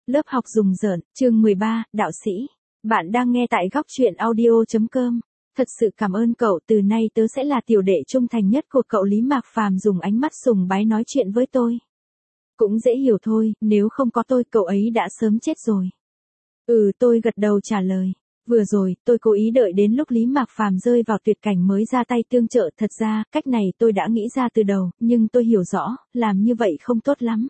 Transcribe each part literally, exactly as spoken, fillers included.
Lớp học rùng rợn, chương mười ba, đạo sĩ. Bạn đang nghe tại góc truyện audio chấm com. Thật sự cảm ơn cậu, từ nay tớ sẽ là tiểu đệ trung thành nhất của cậu. Lý Mạc Phàm dùng ánh mắt sùng bái nói chuyện với tôi. Cũng dễ hiểu thôi, nếu không có tôi cậu ấy đã sớm chết rồi. Ừ, tôi gật đầu trả lời. Vừa rồi, tôi cố ý đợi đến lúc Lý Mạc Phàm rơi vào tuyệt cảnh mới ra tay tương trợ. Thật ra, cách này tôi đã nghĩ ra từ đầu, nhưng tôi hiểu rõ, làm như vậy không tốt lắm.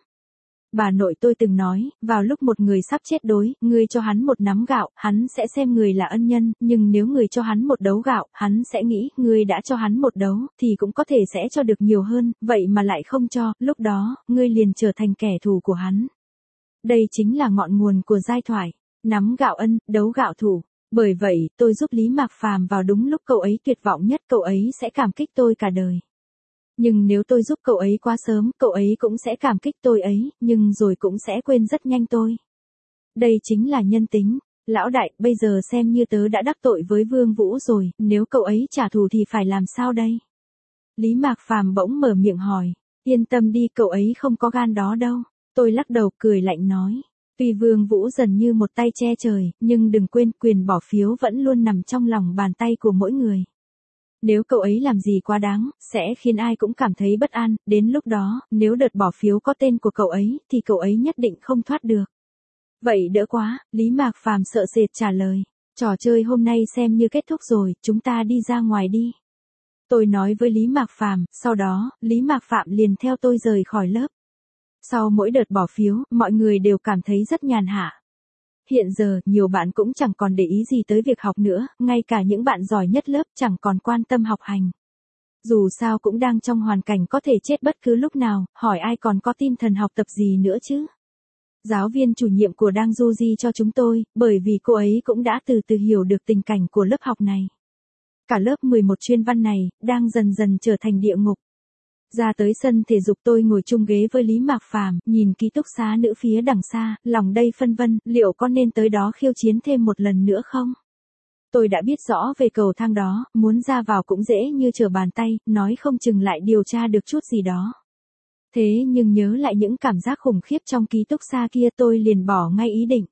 Bà nội tôi từng nói, vào lúc một người sắp chết đói, người cho hắn một nắm gạo, hắn sẽ xem người là ân nhân, nhưng nếu người cho hắn một đấu gạo, hắn sẽ nghĩ, người đã cho hắn một đấu, thì cũng có thể sẽ cho được nhiều hơn, vậy mà lại không cho, lúc đó, ngươi liền trở thành kẻ thù của hắn. Đây chính là ngọn nguồn của giai thoại, nắm gạo ân, đấu gạo thù. Bởi vậy, tôi giúp Lý Mạc Phàm vào đúng lúc cậu ấy tuyệt vọng nhất, cậu ấy sẽ cảm kích tôi cả đời. Nhưng nếu tôi giúp cậu ấy quá sớm, cậu ấy cũng sẽ cảm kích tôi ấy, nhưng rồi cũng sẽ quên rất nhanh tôi. Đây chính là nhân tính. Lão đại, bây giờ xem như tớ đã đắc tội với Vương Vũ rồi, nếu cậu ấy trả thù thì phải làm sao đây? Lý Mạc Phàm bỗng mở miệng hỏi. Yên tâm đi, cậu ấy không có gan đó đâu. Tôi lắc đầu cười lạnh nói. Tuy Vương Vũ dần như một tay che trời, nhưng đừng quên quyền bỏ phiếu vẫn luôn nằm trong lòng bàn tay của mỗi người. Nếu cậu ấy làm gì quá đáng, sẽ khiến ai cũng cảm thấy bất an, đến lúc đó, nếu đợt bỏ phiếu có tên của cậu ấy, thì cậu ấy nhất định không thoát được. Vậy đỡ quá, Lý Mạc Phàm sợ sệt trả lời. Trò chơi hôm nay xem như kết thúc rồi, chúng ta đi ra ngoài đi. Tôi nói với Lý Mạc Phàm, sau đó, Lý Mạc Phạm liền theo tôi rời khỏi lớp. Sau mỗi đợt bỏ phiếu, mọi người đều cảm thấy rất nhàn hạ. Hiện giờ, nhiều bạn cũng chẳng còn để ý gì tới việc học nữa, ngay cả những bạn giỏi nhất lớp chẳng còn quan tâm học hành. Dù sao cũng đang trong hoàn cảnh có thể chết bất cứ lúc nào, hỏi ai còn có tinh thần học tập gì nữa chứ. Giáo viên chủ nhiệm của đang du di cho chúng tôi, bởi vì cô ấy cũng đã từ từ hiểu được tình cảnh của lớp học này. Cả lớp mười một chuyên văn này, đang dần dần trở thành địa ngục. Ra tới sân thể dục tôi ngồi chung ghế với Lý Mạc Phàm, nhìn ký túc xá nữ phía đằng xa, lòng đây phân vân, liệu có nên tới đó khiêu chiến thêm một lần nữa không? Tôi đã biết rõ về cầu thang đó, muốn ra vào cũng dễ như trở bàn tay, nói không chừng lại điều tra được chút gì đó. Thế nhưng nhớ lại những cảm giác khủng khiếp trong ký túc xá kia tôi liền bỏ ngay ý định.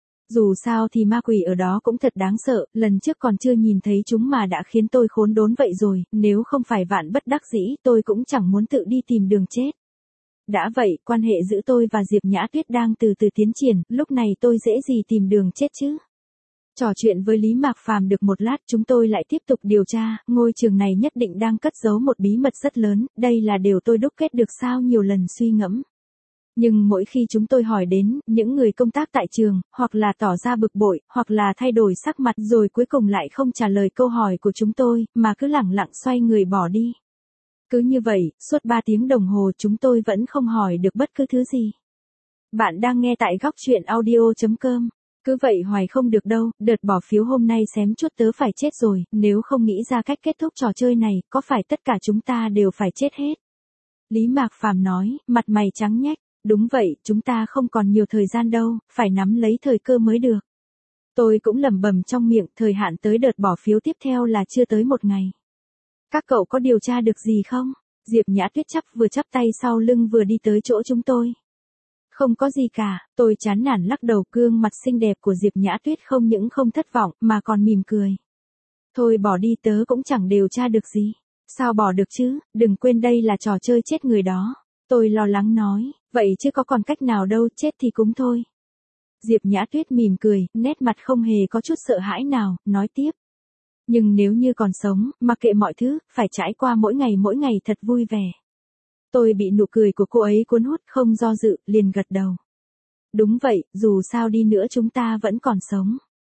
Dù sao thì ma quỷ ở đó cũng thật đáng sợ, lần trước còn chưa nhìn thấy chúng mà đã khiến tôi khốn đốn vậy rồi, nếu không phải vạn bất đắc dĩ tôi cũng chẳng muốn tự đi tìm đường chết. Đã vậy, quan hệ giữa tôi và Diệp Nhã Tuyết đang từ từ tiến triển, lúc này tôi dễ gì tìm đường chết chứ. Trò chuyện với Lý Mạc Phàm được một lát chúng tôi lại tiếp tục điều tra, ngôi trường này nhất định đang cất giấu một bí mật rất lớn, đây là điều tôi đúc kết được sau nhiều lần suy ngẫm. Nhưng mỗi khi chúng tôi hỏi đến, những người công tác tại trường, hoặc là tỏ ra bực bội, hoặc là thay đổi sắc mặt rồi cuối cùng lại không trả lời câu hỏi của chúng tôi, mà cứ lẳng lặng xoay người bỏ đi. Cứ như vậy, suốt ba tiếng đồng hồ chúng tôi vẫn không hỏi được bất cứ thứ gì. Bạn đang nghe tại góc truyện audio chấm com. Cứ vậy hoài không được đâu, đợt bỏ phiếu hôm nay xém chút tớ phải chết rồi, nếu không nghĩ ra cách kết thúc trò chơi này, có phải tất cả chúng ta đều phải chết hết? Lý Mạc Phàm nói, mặt mày trắng nhách. Đúng vậy, chúng ta không còn nhiều thời gian đâu, phải nắm lấy thời cơ mới được. Tôi cũng lẩm bẩm trong miệng, thời hạn tới đợt bỏ phiếu tiếp theo là chưa tới một ngày. Các cậu có điều tra được gì không? Diệp Nhã Tuyết chắp vừa chắp tay sau lưng vừa đi tới chỗ chúng tôi. Không có gì cả, tôi chán nản lắc đầu, gương mặt xinh đẹp của Diệp Nhã Tuyết không những không thất vọng mà còn mỉm cười. Thôi bỏ đi, tớ cũng chẳng điều tra được gì. Sao bỏ được chứ, đừng quên đây là trò chơi chết người đó. Tôi lo lắng nói, vậy chứ có còn cách nào đâu, chết thì cũng thôi. Diệp Nhã Tuyết mỉm cười, nét mặt không hề có chút sợ hãi nào, nói tiếp. Nhưng nếu như còn sống, mặc kệ mọi thứ, phải trải qua mỗi ngày mỗi ngày thật vui vẻ. Tôi bị nụ cười của cô ấy cuốn hút, không do dự, liền gật đầu. Đúng vậy, dù sao đi nữa chúng ta vẫn còn sống.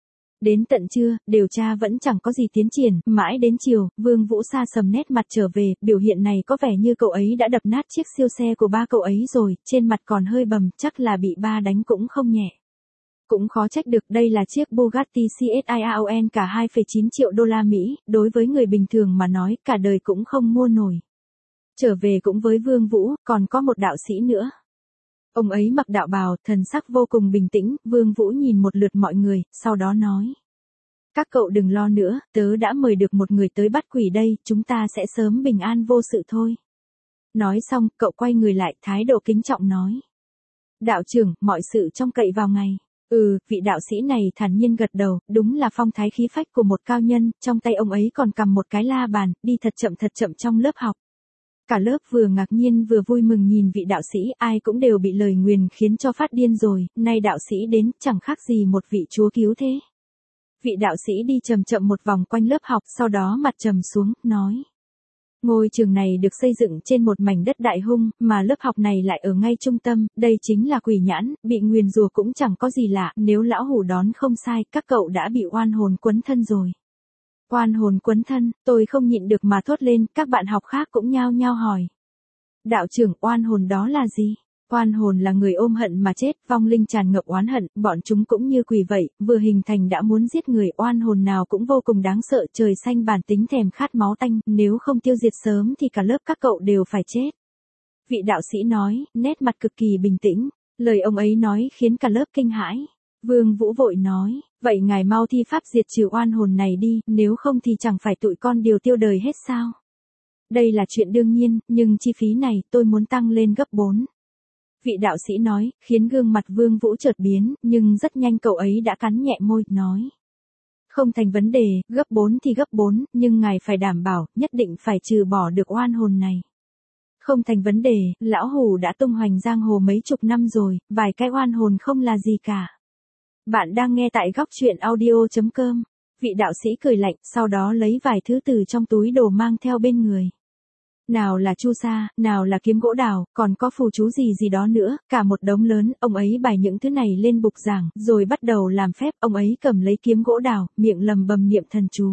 Đến tận trưa, điều tra vẫn chẳng có gì tiến triển, mãi đến chiều, Vương Vũ sa sầm nét mặt trở về, biểu hiện này có vẻ như cậu ấy đã đập nát chiếc siêu xe của ba cậu ấy rồi, trên mặt còn hơi bầm, chắc là bị ba đánh cũng không nhẹ. Cũng khó trách được, đây là chiếc Bugatti Chiron cả hai phẩy chín triệu đô la Mỹ, đối với người bình thường mà nói, cả đời cũng không mua nổi. Trở về cũng với Vương Vũ, còn có một đạo sĩ nữa. Ông ấy mặc đạo bào, thần sắc vô cùng bình tĩnh, Vương Vũ nhìn một lượt mọi người, sau đó nói. Các cậu đừng lo nữa, tớ đã mời được một người tới bắt quỷ đây, chúng ta sẽ sớm bình an vô sự thôi. Nói xong, cậu quay người lại, thái độ kính trọng nói. Đạo trưởng, mọi sự trông cậy vào ngày. Ừ, vị đạo sĩ này thản nhiên gật đầu, đúng là phong thái khí phách của một cao nhân, trong tay ông ấy còn cầm một cái la bàn, đi thật chậm thật chậm trong lớp học. Cả lớp vừa ngạc nhiên vừa vui mừng nhìn vị đạo sĩ, ai cũng đều bị lời nguyền khiến cho phát điên rồi, nay đạo sĩ đến, chẳng khác gì một vị chúa cứu thế. Vị đạo sĩ đi chậm chậm một vòng quanh lớp học, sau đó mặt trầm xuống, nói. Ngôi trường này được xây dựng trên một mảnh đất đại hung, mà lớp học này lại ở ngay trung tâm, đây chính là quỷ nhãn, bị nguyền rủa cũng chẳng có gì lạ, nếu lão hủ đoán không sai, các cậu đã bị oan hồn quấn thân rồi. Oan hồn quấn thân, tôi không nhịn được mà thốt lên, các bạn học khác cũng nhao nhao hỏi. Đạo trưởng, oan hồn đó là gì? Oan hồn là người ôm hận mà chết, vong linh tràn ngập oán hận, bọn chúng cũng như quỷ vậy, vừa hình thành đã muốn giết người, oan hồn nào cũng vô cùng đáng sợ, trời xanh bản tính thèm khát máu tanh, nếu không tiêu diệt sớm thì cả lớp các cậu đều phải chết. Vị đạo sĩ nói, nét mặt cực kỳ bình tĩnh, lời ông ấy nói khiến cả lớp kinh hãi. Vương Vũ vội nói, vậy ngài mau thi pháp diệt trừ oan hồn này đi, nếu không thì chẳng phải tụi con đều tiêu đời hết sao? Đây là chuyện đương nhiên, nhưng chi phí này tôi muốn tăng lên gấp bốn. Vị đạo sĩ nói, khiến gương mặt Vương Vũ chợt biến, nhưng rất nhanh cậu ấy đã cắn nhẹ môi, nói. Không thành vấn đề, gấp bốn thì gấp bốn, nhưng ngài phải đảm bảo, nhất định phải trừ bỏ được oan hồn này. Không thành vấn đề, lão hủ đã tung hoành giang hồ mấy chục năm rồi, vài cái oan hồn không là gì cả. Bạn đang nghe tại góc truyện audio chấm com. Vị đạo sĩ cười lạnh, sau đó lấy vài thứ từ trong túi đồ mang theo bên người. Nào là chu sa, nào là kiếm gỗ đào, còn có phù chú gì gì đó nữa, cả một đống lớn, ông ấy bày những thứ này lên bục giảng, rồi bắt đầu làm phép, ông ấy cầm lấy kiếm gỗ đào, miệng lầm bầm niệm thần chú.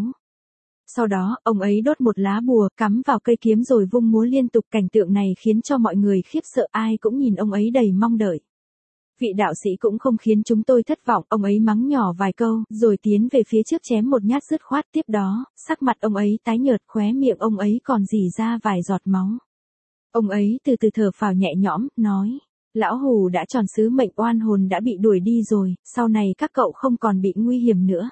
Sau đó, ông ấy đốt một lá bùa, cắm vào cây kiếm rồi vung múa liên tục, cảnh tượng này khiến cho mọi người khiếp sợ, ai cũng nhìn ông ấy đầy mong đợi. Vị đạo sĩ cũng không khiến chúng tôi thất vọng, ông ấy mắng nhỏ vài câu, rồi tiến về phía trước chém một nhát dứt khoát, tiếp đó, sắc mặt ông ấy tái nhợt, khóe miệng ông ấy còn rỉ ra vài giọt máu. Ông ấy từ từ thở phào nhẹ nhõm, nói, lão hủ đã tròn sứ mệnh, oan hồn đã bị đuổi đi rồi, sau này các cậu không còn bị nguy hiểm nữa.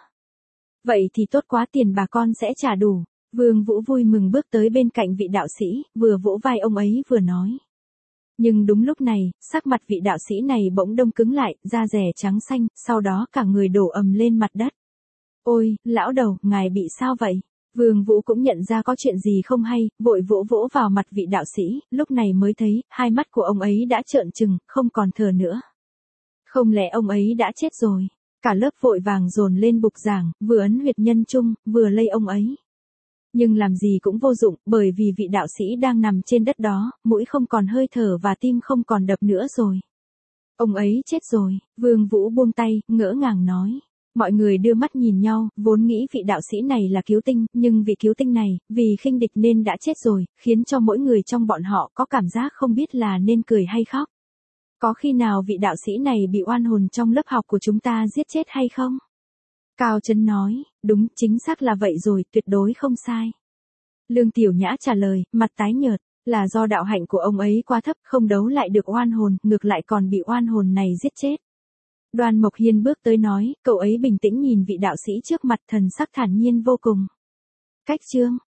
Vậy thì tốt quá, tiền bà con sẽ trả đủ. Vương Vũ vui mừng bước tới bên cạnh vị đạo sĩ, vừa vỗ vai ông ấy vừa nói. Nhưng đúng lúc này, sắc mặt vị đạo sĩ này bỗng đông cứng lại, da rẻ trắng xanh, sau đó cả người đổ ầm lên mặt đất. Ôi, lão đầu, ngài bị sao vậy? Vương Vũ cũng nhận ra có chuyện gì không hay, vội vỗ vỗ vào mặt vị đạo sĩ, lúc này mới thấy, hai mắt của ông ấy đã trợn trừng, không còn thở nữa. Không lẽ ông ấy đã chết rồi? Cả lớp vội vàng dồn lên bục giảng, vừa ấn huyệt nhân trung, vừa lay ông ấy. Nhưng làm gì cũng vô dụng, bởi vì vị đạo sĩ đang nằm trên đất đó, mũi không còn hơi thở và tim không còn đập nữa rồi. Ông ấy chết rồi, Vương Vũ buông tay, ngỡ ngàng nói. Mọi người đưa mắt nhìn nhau, vốn nghĩ vị đạo sĩ này là cứu tinh, nhưng vị cứu tinh này, vì khinh địch nên đã chết rồi, khiến cho mỗi người trong bọn họ có cảm giác không biết là nên cười hay khóc. Có khi nào vị đạo sĩ này bị oan hồn trong lớp học của chúng ta giết chết hay không? Cao Trấn nói, đúng, chính xác là vậy rồi, tuyệt đối không sai. Lương Tiểu Nhã trả lời, mặt tái nhợt, là do đạo hạnh của ông ấy quá thấp, không đấu lại được oan hồn, ngược lại còn bị oan hồn này giết chết. Đoàn Mộc Hiên bước tới nói, cậu ấy bình tĩnh nhìn vị đạo sĩ trước mặt, thần sắc thản nhiên vô cùng. Cách chương